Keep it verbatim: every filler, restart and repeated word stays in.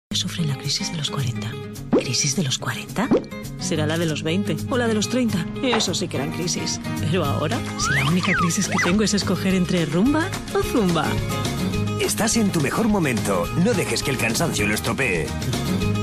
Sufren la crisis de los cuarenta. ¿Crisis de los cuarenta? Será la de los veinte o la de los treinta. Eso sí que eran crisis. Pero ahora, si la única crisis que tengo es escoger entre rumba o zumba. Estás en tu mejor momento. No dejes que el cansancio lo estropee.